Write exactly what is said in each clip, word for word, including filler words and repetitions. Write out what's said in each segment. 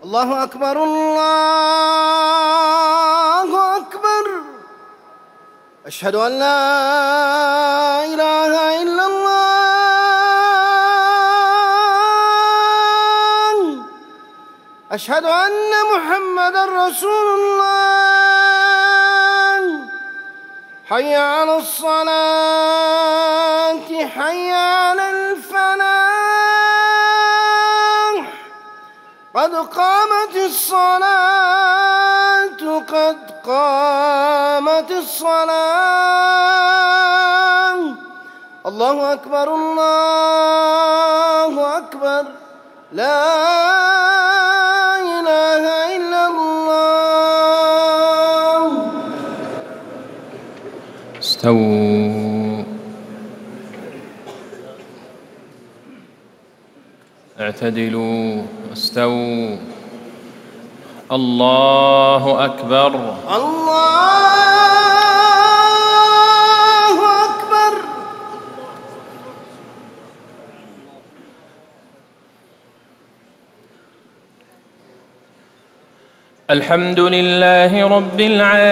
الله أكبر الله أكبر. أشهد أن لا إله إلا الله. أشهد أن محمدًا رسول الله. حي على الصلاة حي على الفلاح. قد قامت الصلاة قد قامت الصلاة. الله أكبر الله أكبر. لا إله إلا الله. استووا اعتدلوا استووا. الله أكبر الله أكبر. الحمد لله رب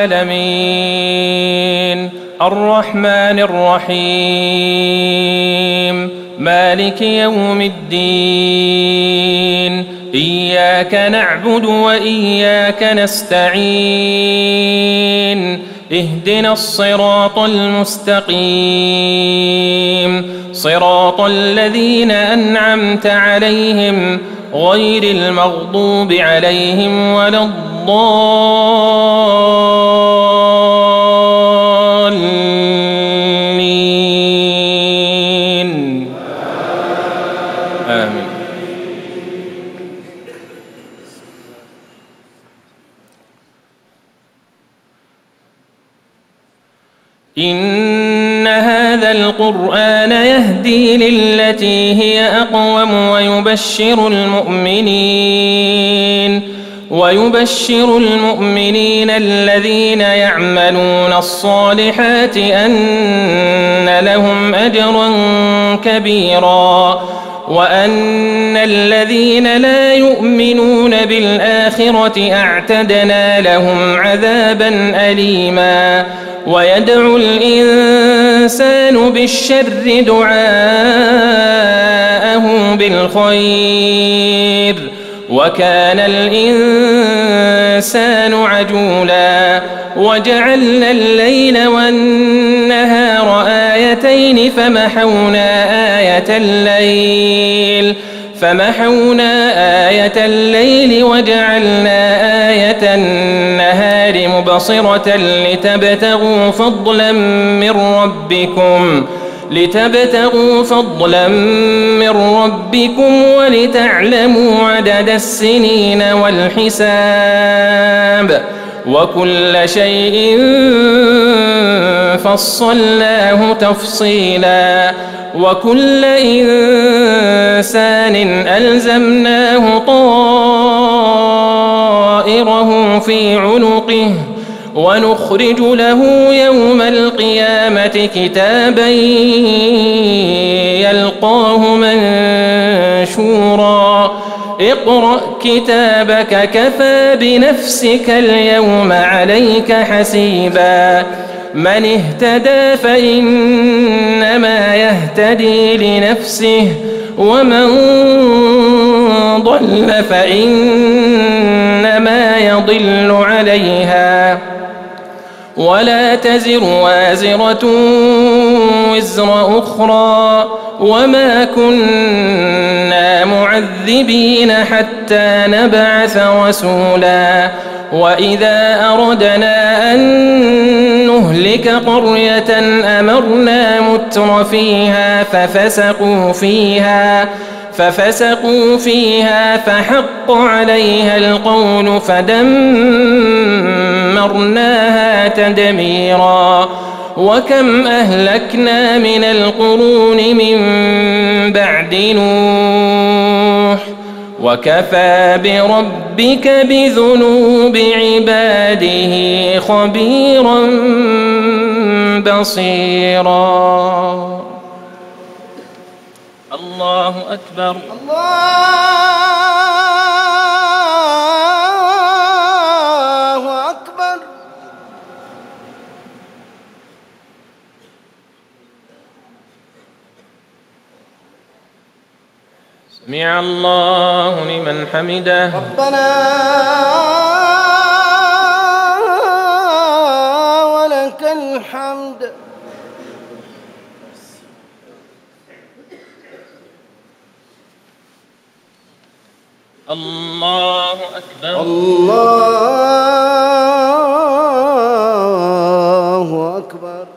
العالمين الرحمن الرحيم مالك يوم الدين. إياك نعبد وإياك نستعين. اهدنا الصراط المستقيم صراط الذين أنعمت عليهم غير المغضوب عليهم ولا الضالين. آمين. إن هذا القرآن يهدي للتي هي أقوم ويبشر المؤمنين ويبشر المؤمنين الذين يعملون الصالحات أن لهم أجرا كبيرا وأن الذين لا يؤمنون بالآخرة أعتدنا لهم عذابا أليما. ويدعو الإنسان بالشر دعاءه بالخير وكان الإنسان عجولا. وجعلنا الليل والنهار آيتين فمحونا آية الليل فمحونا آية الليل وجعلنا آية النهار مبصرة لتبتغوا فضلا من ربكم لتبتغوا فضلا من ربكم ولتعلموا عدد السنين والحساب وكل شيء فصلناه تفصيلا. وكل إنسان ألزمناه طائره في عنقه ونخرج له يوم القيامة كتابا يلقاه منشورا. اقرأ كتابك كفى بنفسك اليوم عليك حسيبا. من اهتدى فإنما يهتدي لنفسه ومن ضل فإنما يضل عليها ولا تزر وازرة وزر أخرى وما كنا معذبين حتى نبعث رسولا. وإذا أردنا أن نهلك قرية أمرنا متر فيها ففسقوا فيها ففسقوا فيها فحق عليها القول فدمرناها تدميرا. وكم أهلكنا من القرون من بعد نوح وكفى بربك بذنوب عباده خبيرا بصيرا. الله أكبر. الله سمع الله لمن حمده. ربنا ولك الحمد. الله أكبر. الله أكبر.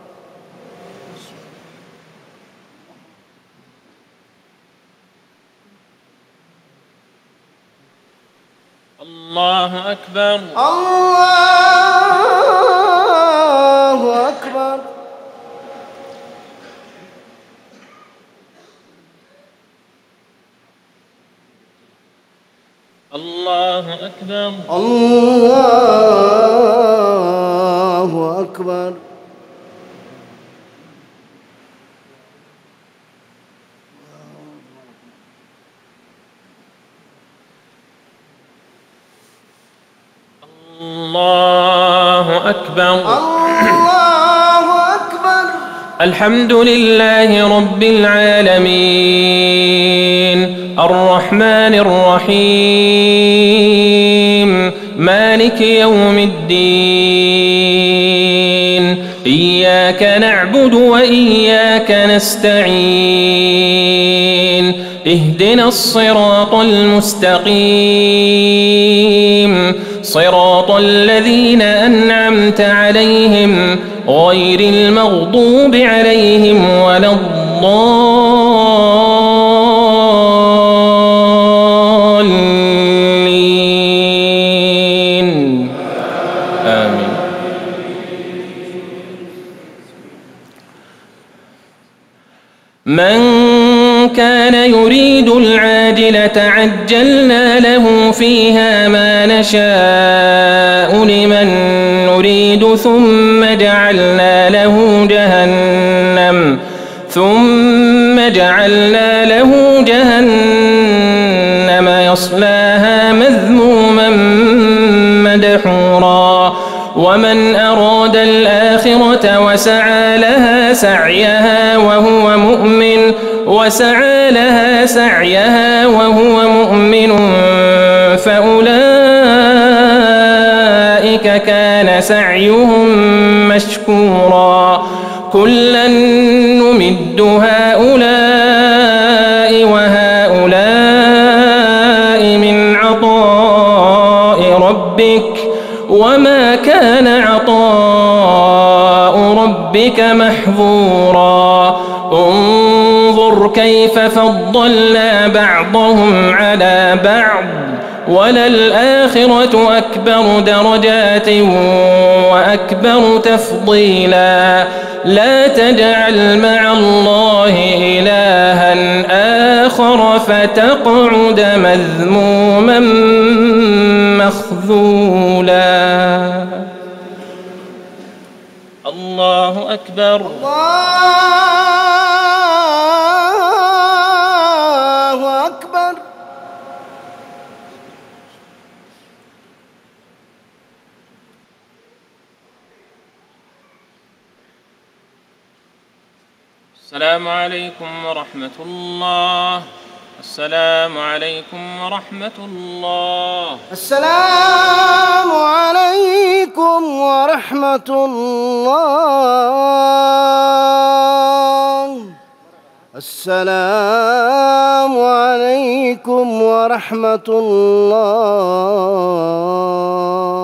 الله أكبر. الله أكبر. الله أكبر. الله أكبر. الله أكبر. الله أكبر. الحمد لله رب العالمين الرحمن الرحيم مالك يوم الدين إياك نعبد وإياك نستعين اهدنا الصراط المستقيم صراط الذين أنعمت عليهم غير المغضوب عليهم ولا الضالين آمين. من كان يريد العاجلة عجلنا له فيها ما نشاء لمن نريد ثم جعلنا له جهنم ثم جعلنا له جهنم يصلاها مذموما مدحورا ومن أراد الآخرة وسعى لها سعيها وهو مؤمن وسعى لها سعيها وهو مؤمن فأولئك كان سعيهم مشكورا كلا نمد هؤلاء وهؤلاء من عطاء ربك وما كان عطاء ربك محظورا انظر كيف فضلنا بعضهم على بعض وللآخرة أكبر درجات وأكبر تفضيلا لا تجعل مع الله إلها آخر فتقعد مذموما مخذولا. الله أكبر. الله أكبر. السلام عليكم ورحمة الله. السلام عليكم ورحمة الله. السلام عليكم ورحمة الله. السلام عليكم ورحمة الله.